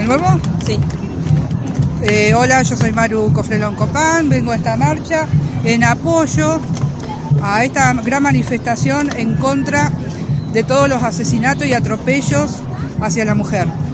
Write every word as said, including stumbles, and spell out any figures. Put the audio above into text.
¿El nuevo? Sí. Eh, hola, yo soy Maru Cofrelón Copán, vengo a esta marcha en apoyo a esta gran manifestación en contra de todos los asesinatos y atropellos hacia la mujer.